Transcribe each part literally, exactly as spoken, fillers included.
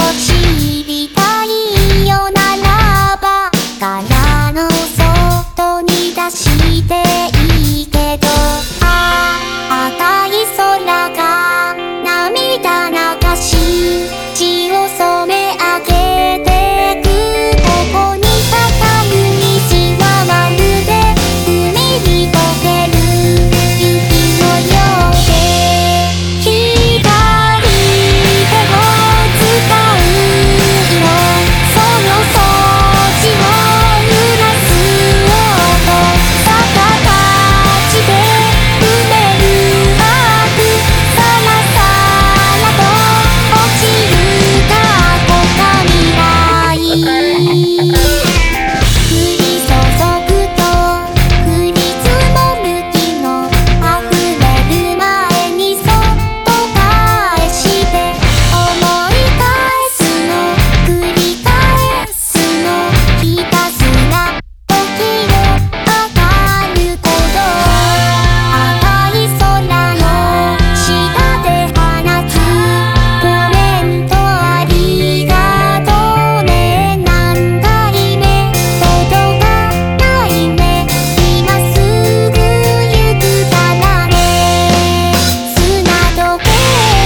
知りたいよならば殻の外に出していいけど、ああ赤い空が涙流し血を染め上げてく。ここにかかる虹はまるで海に溶ける雪のようで、左手を使う色、その装置を揺らす音、逆立ちで埋めるアーク、さらさらと落ちる過去か未来。降り注ぐと降り積もる日の溢れる前にそっと返して思い返すの繰り返すのひたすら時を上がること、赤い空の下で放つコメントありがとうね、何回目届かないね、今すぐ行くからね、砂時計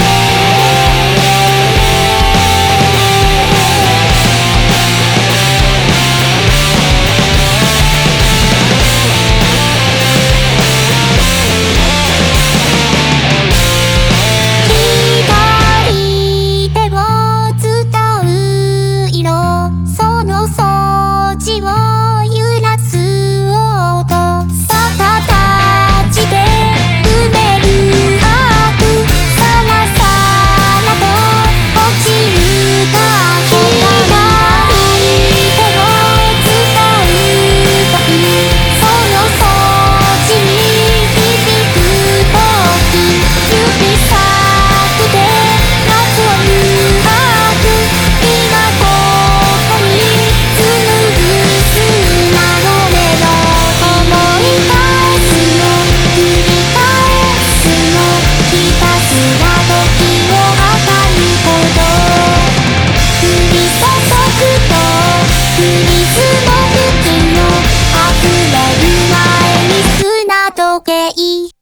左手を伝う色、その装置を揺らす音、逆立ちで埋めるアーク、さらさらと落ちる過去が左手を使うとき、その装置に響くとき、指先でなぞるアーク、今ここに紡ぐ砂のメロ、思い返すの繰り返すのひたすら時を計ること、降り注ぐと降り積もる日の溢れる前に砂時計